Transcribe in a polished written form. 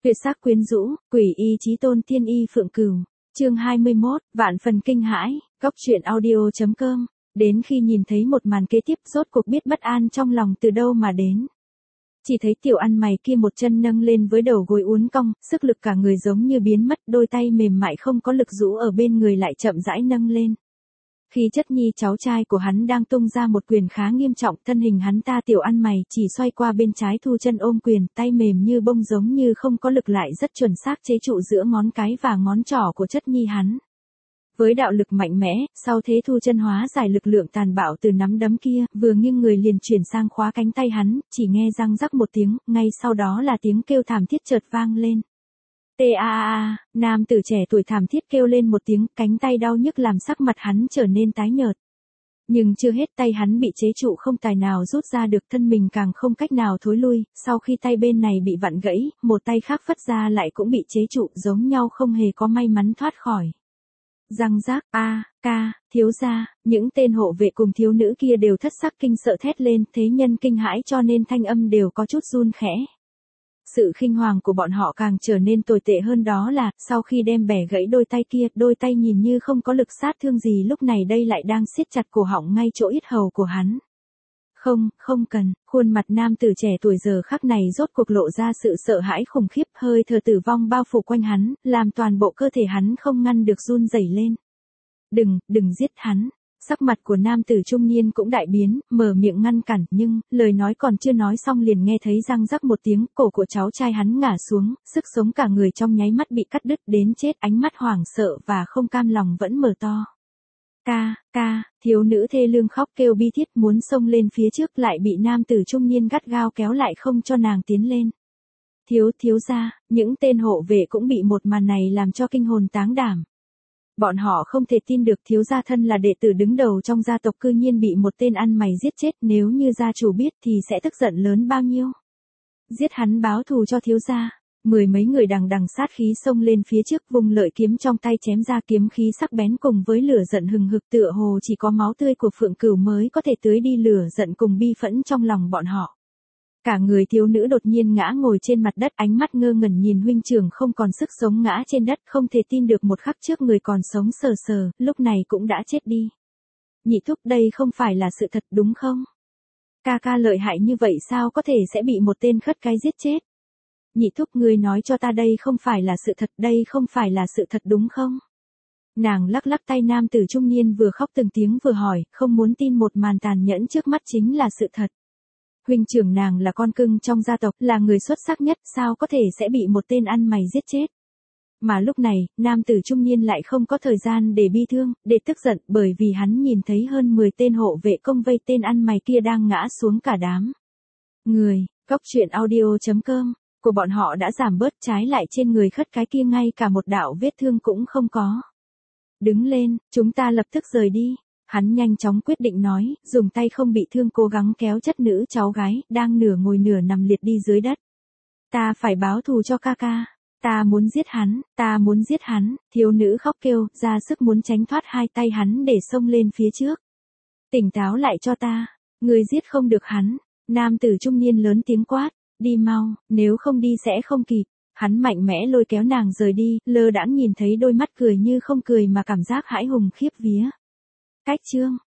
Tuyệt sắc quyến rũ, quỷ y chí tôn tiên y phượng cửu. Chương 21, vạn phần kinh hãi, góc truyện audio.com. Đến khi nhìn thấy một màn kế tiếp, rốt cuộc biết bất an trong lòng từ đâu mà đến. Chỉ thấy tiểu ăn mày kia một chân nâng lên với đầu gối uốn cong, sức lực cả người giống như biến mất, đôi tay mềm mại không có lực rũ ở bên người lại chậm rãi nâng lên. Khi Chất Nhi cháu trai của hắn đang tung ra một quyền khá nghiêm trọng, thân hình hắn ta tiểu ăn mày chỉ xoay qua bên trái thu chân ôm quyền, tay mềm như bông giống như không có lực lại rất chuẩn xác chế trụ giữa ngón cái và ngón trỏ của Chất Nhi hắn. Với đạo lực mạnh mẽ, sau thế thu chân hóa giải lực lượng tàn bạo từ nắm đấm kia, vừa nghiêng người liền chuyển sang khóa cánh tay hắn, chỉ nghe răng rắc một tiếng, ngay sau đó là tiếng kêu thảm thiết chợt vang lên. Ta, nam tử trẻ tuổi thảm thiết kêu lên một tiếng, cánh tay đau nhức làm sắc mặt hắn trở nên tái nhợt. Nhưng chưa hết, tay hắn bị chế trụ không tài nào rút ra được, thân mình càng không cách nào thối lui, sau khi tay bên này bị vặn gãy, một tay khác phất ra lại cũng bị chế trụ, giống nhau không hề có may mắn thoát khỏi. Răng rác, thiếu gia, những tên hộ vệ cùng thiếu nữ kia đều thất sắc kinh sợ thét lên, thế nhân kinh hãi cho nên thanh âm đều có chút run khẽ. Sự khinh hoàng của bọn họ càng trở nên tồi tệ hơn, đó là, sau khi đem bẻ gãy đôi tay kia, đôi tay nhìn như không có lực sát thương gì, lúc này đây lại đang siết chặt cổ họng ngay chỗ yết hầu của hắn. Không cần, khuôn mặt nam tử trẻ tuổi giờ khắc này rốt cuộc lộ ra sự sợ hãi khủng khiếp, hơi thở tử vong bao phủ quanh hắn, làm toàn bộ cơ thể hắn không ngăn được run rẩy lên. Đừng giết hắn. Sắc mặt của nam tử trung niên cũng đại biến, mở miệng ngăn cản, nhưng, lời nói còn chưa nói xong liền nghe thấy răng rắc một tiếng, cổ của cháu trai hắn ngã xuống, sức sống cả người trong nháy mắt bị cắt đứt đến chết, ánh mắt hoảng sợ và không cam lòng vẫn mở to. Thiếu nữ thê lương khóc kêu bi thiết muốn xông lên phía trước lại bị nam tử trung niên gắt gao kéo lại không cho nàng tiến lên. Thiếu gia, những tên hộ vệ cũng bị một màn này làm cho kinh hồn táng đảm. Bọn họ không thể tin được thiếu gia thân là đệ tử đứng đầu trong gia tộc cư nhiên bị một tên ăn mày giết chết, nếu như gia chủ biết thì sẽ tức giận lớn bao nhiêu. Giết hắn báo thù cho thiếu gia. Mười mấy người đằng sát khí xông lên phía trước, vùng lợi kiếm trong tay chém ra, kiếm khí sắc bén cùng với lửa giận hừng hực, tựa hồ chỉ có máu tươi của Phượng Cửu mới có thể tưới đi lửa giận cùng bi phẫn trong lòng bọn họ. Cả người thiếu nữ đột nhiên ngã ngồi trên mặt đất, ánh mắt ngơ ngẩn nhìn huynh trưởng không còn sức sống ngã trên đất, không thể tin được một khắc trước người còn sống sờ, lúc này cũng đã chết đi. Nhị thúc, đây không phải là sự thật đúng không? Ca lợi hại như vậy sao có thể sẽ bị một tên khất cái giết chết? Nhị thúc, ngươi nói cho ta đây không phải là sự thật, đây không phải là sự thật đúng không? Nàng lắc tay nam tử trung niên vừa khóc từng tiếng vừa hỏi, không muốn tin một màn tàn nhẫn trước mắt chính là sự thật. Huynh trưởng nàng là con cưng trong gia tộc, là người xuất sắc nhất, sao có thể sẽ bị một tên ăn mày giết chết? Mà lúc này, nam tử trung niên lại không có thời gian để bi thương, để tức giận, bởi vì hắn nhìn thấy hơn 10 tên hộ vệ công vây tên ăn mày kia đang ngã xuống cả đám. Người, góc truyện audio.com. Của bọn họ đã giảm bớt, trái lại trên người khất cái kia ngay cả một đạo vết thương cũng không có. Đứng lên, chúng ta lập tức rời đi. Hắn nhanh chóng quyết định nói, dùng tay không bị thương cố gắng kéo chất nữ cháu gái, đang nửa ngồi nửa nằm liệt đi dưới đất. Ta phải báo thù cho ca. Ta muốn giết hắn, thiếu nữ khóc kêu, ra sức muốn tránh thoát hai tay hắn để xông lên phía trước. Tỉnh táo lại cho ta, người giết không được hắn. Nam tử trung niên lớn tiếng quát. Đi mau, nếu không đi sẽ không kịp. Hắn mạnh mẽ lôi kéo nàng rời đi, lơ đãng nhìn thấy đôi mắt cười như không cười mà cảm giác hãi hùng khiếp vía. Cách chương